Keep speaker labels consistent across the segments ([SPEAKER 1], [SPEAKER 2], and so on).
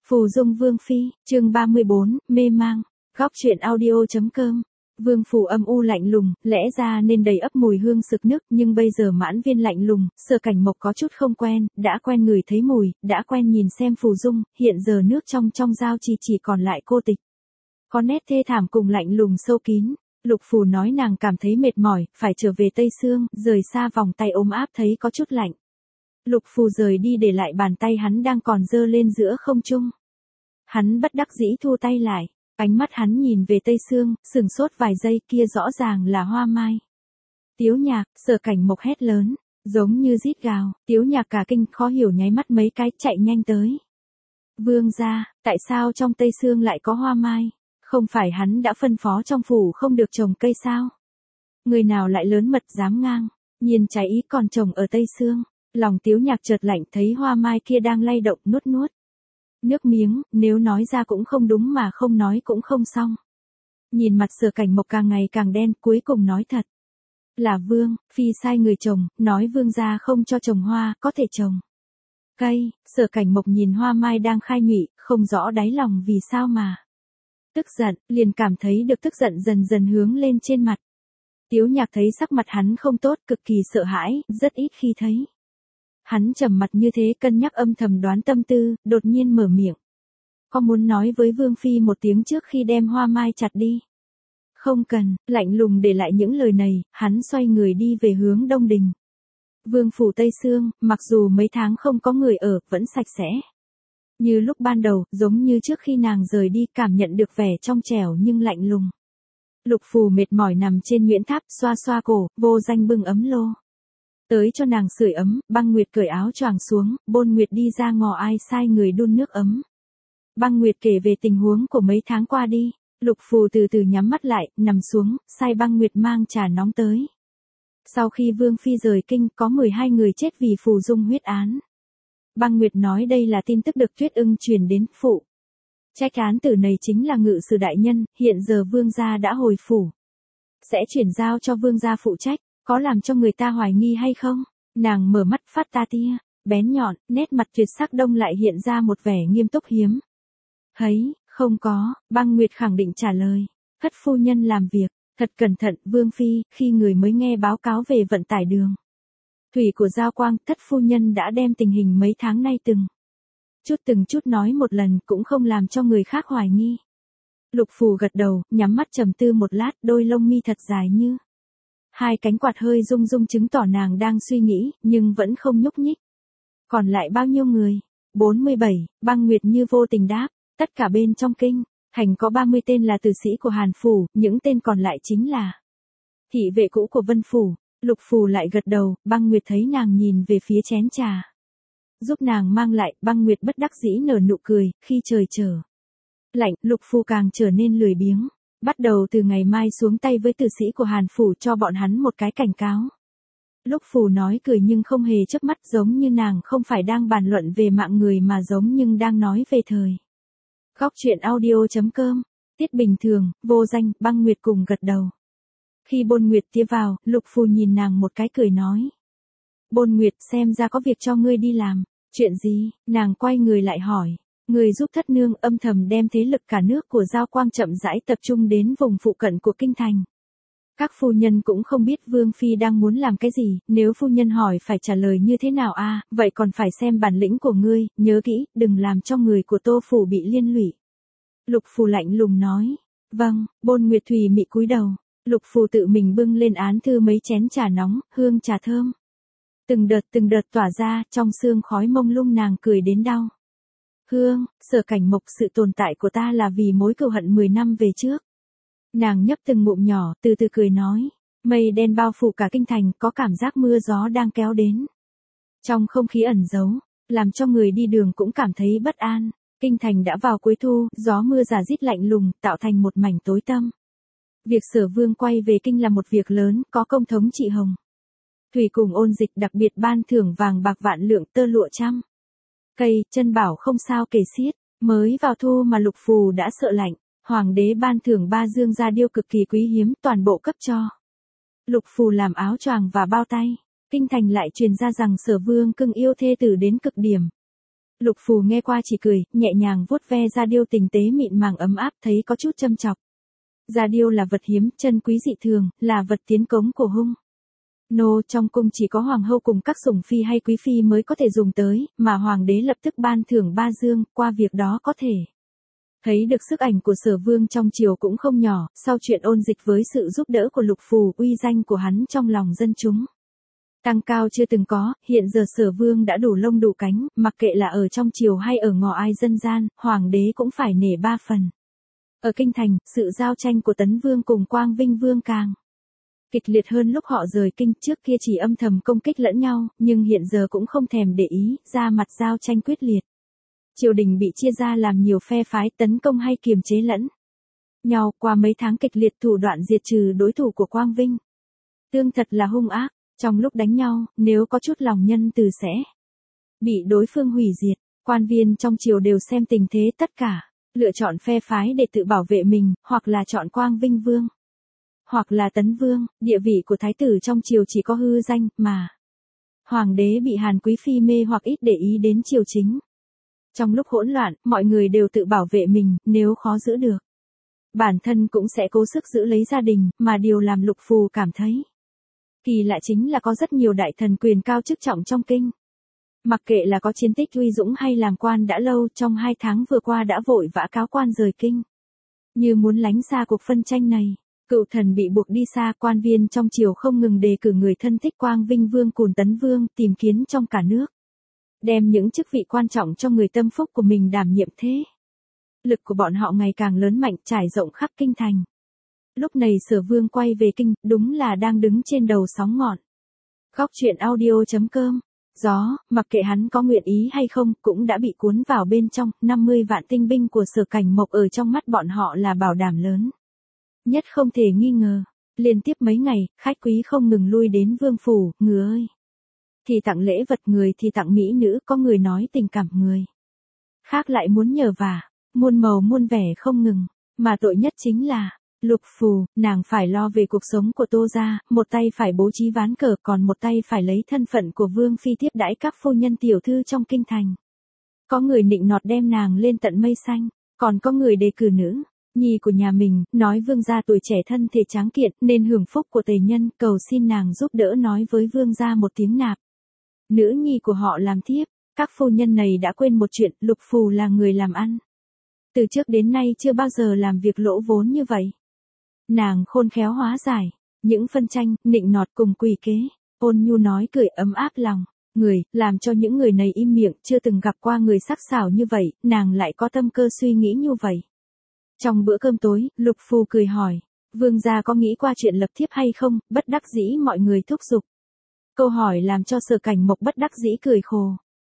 [SPEAKER 1] Phù Dung Vương Phi, chương 34, mê mang, góc truyện audio.com. Vương phủ âm u lạnh lùng, lẽ ra nên đầy ắp mùi hương sực nức, nhưng bây giờ mãn viên lạnh lùng, Sở Cảnh Mộc có chút không quen, đã quen ngửi thấy mùi, đã quen nhìn xem Phù Dung, hiện giờ nước trong dao chỉ còn lại cô tịch. Có nét thê thảm cùng lạnh lùng sâu kín. Lục Phù nói nàng cảm thấy mệt mỏi, phải trở về Tây Sương, rời xa vòng tay ôm áp thấy có chút lạnh. Lục Phù rời đi để lại bàn tay hắn đang còn giơ lên giữa không trung. Hắn bất đắc dĩ thu tay lại, ánh mắt hắn nhìn về Tây Sương, sừng sốt vài giây, kia rõ ràng là Hoa Mai. Tiếu Nhạc, Sở Cảnh Mộc hét lớn, giống như rít gào, Tiếu Nhạc cả kinh khó hiểu nháy mắt mấy cái, chạy nhanh tới. Vương gia, tại sao trong Tây Sương lại có hoa mai? Không phải hắn đã phân phó trong phủ không được trồng cây sao? Người nào lại lớn mật dám ngang, nhiên trái ý còn trồng ở Tây Sương. Lòng Tiếu Nhạc chợt lạnh, thấy hoa mai kia đang lay động, nuốt nước miếng, nếu nói ra cũng không đúng mà không nói cũng không xong. Nhìn mặt Sở Cảnh Mộc càng ngày càng đen, cuối cùng nói thật. Là Vương Phi sai người trồng, nói Vương gia không cho trồng hoa, có thể trồng cây. Sở Cảnh Mộc nhìn hoa mai đang khai nhụy, không rõ đáy lòng vì sao mà tức giận, liền cảm thấy được tức giận dần dần hướng lên trên mặt. Tiếu Nhạc thấy sắc mặt hắn không tốt, cực kỳ sợ hãi, rất ít khi thấy hắn trầm mặt như thế, cân nhắc âm thầm đoán tâm tư, đột nhiên mở miệng. Có muốn nói với Vương Phi một tiếng trước khi đem hoa mai chặt đi? Không cần, lạnh lùng để lại những lời này, hắn xoay người đi về hướng Đông Đình. Vương phủ Tây Sương, mặc dù mấy tháng không có người ở, vẫn sạch sẽ. Như lúc ban đầu, giống như trước khi nàng rời đi, cảm nhận được vẻ trong trẻo nhưng lạnh lùng. Lục Phù mệt mỏi nằm trên nhuyễn tháp, xoa xoa cổ, vô danh bưng ấm lô tới cho nàng sưởi ấm. Băng Nguyệt cởi áo choàng xuống, Bôn Nguyệt đi ra ngõ ai sai người đun nước ấm. Băng Nguyệt kể về tình huống của mấy tháng qua đi. Lục Phù từ từ nhắm mắt lại, nằm xuống, sai Băng Nguyệt mang trà nóng tới. Sau khi Vương Phi rời kinh, có 12 người chết vì Phù Dung huyết án. Băng Nguyệt nói đây là tin tức được Tuyết Ưng truyền đến phụ trách án tử này chính là Ngự sử đại nhân, hiện giờ Vương gia đã hồi phủ, sẽ chuyển giao cho Vương gia phụ trách. Có làm cho người ta hoài nghi hay không? Nàng mở mắt phát ta tia bén nhọn, nét mặt tuyệt sắc đông lại hiện ra một vẻ nghiêm túc hiếm thấy. Không có, Băng Nguyệt khẳng định trả lời. Thất phu nhân làm việc thật cẩn thận. Vương Phi, khi người mới nghe báo cáo về vận tải đường thủy của Giao Quang, thất phu nhân đã đem tình hình mấy tháng nay từng chút nói một lần, cũng không làm cho người khác hoài nghi. Lục Phù gật đầu, nhắm mắt trầm tư một lát, đôi lông mi thật dài như hai cánh quạt hơi rung rung, chứng tỏ nàng đang suy nghĩ, nhưng vẫn không nhúc nhích. Còn lại bao nhiêu người? 47, Băng Nguyệt như vô tình đáp, tất cả bên trong kinh thành có 30 tên là tử sĩ của Hàn phủ, những tên còn lại chính là thị vệ cũ của Vân phủ. Lục Phù lại gật đầu. Băng Nguyệt thấy nàng nhìn về phía chén trà, giúp nàng mang lại. Băng Nguyệt bất đắc dĩ nở nụ cười. Khi trời trở lạnh, Lục Phù càng trở nên lười biếng. Bắt đầu từ ngày mai xuống tay với tử sĩ của Hàn phủ, cho bọn hắn một cái cảnh cáo. Lục Phù nói cười nhưng không hề chớp mắt, giống như nàng không phải đang bàn luận về mạng người mà giống nhưng đang nói về thời. Góc truyện audio.com. Tiết bình thường, vô danh. Băng Nguyệt cùng gật đầu. Khi Bôn Nguyệt tiến vào, Lục Phù nhìn nàng một cái cười nói. Bôn Nguyệt, xem ra có việc cho ngươi đi làm. Chuyện gì? Nàng quay người lại hỏi. Người giúp thất nương âm thầm đem thế lực cả nước của Giao Quang chậm rãi tập trung đến vùng phụ cận của kinh thành. Các phu nhân cũng không biết Vương Phi đang muốn làm cái gì, nếu phu nhân hỏi phải trả lời như thế nào a? Vậy còn phải xem bản lĩnh của ngươi, nhớ kỹ, đừng làm cho người của Tô phủ bị liên lụy. Lục Phù lạnh lùng nói. Vâng. Bôn Nguyệt thùy mị cúi đầu. Lục Phù tự mình bưng lên án thư mấy chén trà nóng, hương trà thơm từng đợt tỏa ra, trong sương khói mông lung. Nàng cười đến đau. Hương, Sở Cảnh Mộc, sự tồn tại của ta là vì mối cừu hận 10 năm về trước. Nàng nhấp từng ngụm nhỏ, từ từ cười nói. Mây đen bao phủ cả kinh thành, có cảm giác mưa gió đang kéo đến. Trong không khí ẩn giấu, làm cho người đi đường cũng cảm thấy bất an. Kinh thành đã vào cuối thu, gió mưa rả rít lạnh lùng, tạo thành một mảnh tối tăm. Việc Sở Vương quay về kinh là một việc lớn, có công thống trị hồng thủy cùng ôn dịch, đặc biệt ban thưởng vàng bạc vạn lượng, tơ lụa trăm cây, chân bảo không sao kể xiết. Mới vào thu mà Lục Phù đã sợ lạnh. Hoàng đế ban thưởng 3 dương gia điêu cực kỳ quý hiếm, toàn bộ cấp cho Lục Phù làm áo choàng và bao tay. Kinh thành lại truyền ra rằng Sở Vương cưng yêu thê tử đến cực điểm. Lục Phù nghe qua chỉ cười, nhẹ nhàng vuốt ve da điêu tình tế mịn màng ấm áp, thấy có chút châm chọc. Da điêu là vật hiếm, chân quý dị thường, là vật tiến cống của hung nô, trong cung chỉ có hoàng hậu cùng các sủng phi hay quý phi mới có thể dùng tới, mà hoàng đế lập tức ban thưởng 3 dương, qua việc đó có thể thấy được sức ảnh của Sở Vương trong triều cũng không nhỏ, sau chuyện ôn dịch với sự giúp đỡ của Lục Phù, uy danh của hắn trong lòng dân chúng tăng cao chưa từng có, hiện giờ Sở Vương đã đủ lông đủ cánh, mặc kệ là ở trong triều hay ở ngõ ai dân gian, hoàng đế cũng phải nể 3 phần. Ở kinh thành, sự giao tranh của Tấn Vương cùng Quang Vinh Vương càng kịch liệt hơn lúc họ rời kinh, trước kia chỉ âm thầm công kích lẫn nhau, nhưng hiện giờ cũng không thèm để ý, ra mặt giao tranh quyết liệt. Triều đình bị chia ra làm nhiều phe phái tấn công hay kiềm chế lẫn nhau, qua mấy tháng kịch liệt thủ đoạn diệt trừ đối thủ của Quang Vinh. Tương thật là hung ác, trong lúc đánh nhau, nếu có chút lòng nhân từ sẽ bị đối phương hủy diệt, quan viên trong triều đều xem tình thế tất cả, lựa chọn phe phái để tự bảo vệ mình, hoặc là chọn Quang Vinh Vương, hoặc là Tấn Vương, địa vị của thái tử trong triều chỉ có hư danh, mà hoàng đế bị Hàn Quý Phi mê hoặc ít để ý đến triều chính. Trong lúc hỗn loạn, mọi người đều tự bảo vệ mình, nếu khó giữ được, bản thân cũng sẽ cố sức giữ lấy gia đình, mà điều làm Lục Phù cảm thấy kỳ lạ chính là có rất nhiều đại thần quyền cao chức trọng trong kinh. Mặc kệ là có chiến tích uy dũng hay làm quan đã lâu, trong 2 tháng vừa qua đã vội vã cáo quan rời kinh. Như muốn lánh xa cuộc phân tranh này, cựu thần bị buộc đi xa, quan viên trong triều không ngừng đề cử người thân thích Quang Vinh Vương cùng Tấn Vương, tìm kiếm trong cả nước, đem những chức vị quan trọng cho người tâm phúc của mình đảm nhiệm thế. Lực của bọn họ ngày càng lớn mạnh, trải rộng khắp kinh thành. Lúc này Sở Vương quay về kinh, đúng là đang đứng trên đầu sóng ngọn. Góc truyện audio.com. Gió, mặc kệ hắn có nguyện ý hay không, cũng đã bị cuốn vào bên trong. 50 vạn tinh binh của Sở Cảnh Mộc ở trong mắt bọn họ là bảo đảm lớn nhất không thể nghi ngờ. Liên tiếp mấy ngày, khách quý không ngừng lui đến vương phủ, người ơi thì tặng lễ vật, người thì tặng mỹ nữ, có người nói tình cảm, người khác lại muốn nhờ vả, muôn màu muôn vẻ không ngừng. Mà tội nhất chính là Lục Phù, nàng phải lo về cuộc sống của Tô gia, một tay phải bố trí ván cờ, còn một tay phải lấy thân phận của vương phi tiếp đãi các phu nhân tiểu thư trong kinh thành. Có người nịnh nọt đem nàng lên tận mây xanh, còn có người đề cử nữ nhi của nhà mình, nói vương gia tuổi trẻ thân thể tráng kiện nên hưởng phúc của tề nhân, cầu xin nàng giúp đỡ nói với vương gia một tiếng nạp nữ nhi của họ làm thiếp. Các phu nhân này đã quên một chuyện, Lục Phù là người làm ăn, từ trước đến nay chưa bao giờ làm việc lỗ vốn như vậy. Nàng khôn khéo hóa giải những phân tranh, nịnh nọt cùng quỷ kế, ôn nhu nói cười ấm áp lòng người, làm cho những người này im miệng, chưa từng gặp qua người sắc sảo như vậy, nàng lại có tâm cơ suy nghĩ như vậy. Trong bữa cơm tối, Lục Phù cười hỏi, vương gia có nghĩ qua chuyện lập thiếp hay không, bất đắc dĩ mọi người thúc giục. Câu hỏi làm cho Sở Cảnh Mộc bất đắc dĩ cười khổ.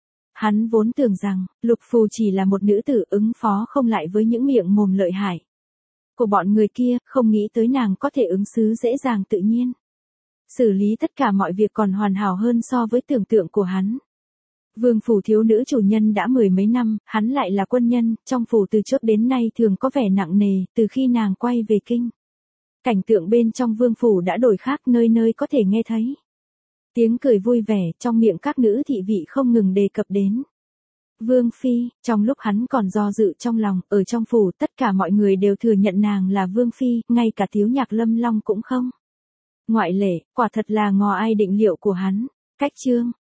[SPEAKER 1] Hắn vốn tưởng rằng, Lục Phù chỉ là một nữ tử ứng phó không lại với những miệng mồm lợi hại của bọn người kia, không nghĩ tới nàng có thể ứng xứ dễ dàng tự nhiên. Xử lý tất cả mọi việc còn hoàn hảo hơn so với tưởng tượng của hắn. Vương phủ thiếu nữ chủ nhân đã 10 mấy năm, hắn lại là quân nhân, trong phủ từ trước đến nay thường có vẻ nặng nề, từ khi nàng quay về kinh. Cảnh tượng bên trong vương phủ đã đổi khác, nơi nơi có thể nghe thấy tiếng cười vui vẻ, trong miệng các nữ thị vị không ngừng đề cập đến Vương Phi. Trong lúc hắn còn do dự trong lòng, ở trong phủ tất cả mọi người đều thừa nhận nàng là Vương Phi, ngay cả Tiếu Nhạc Lâm Long cũng không ngoại lệ, quả thật là ngò ai định liệu của hắn. Cách chương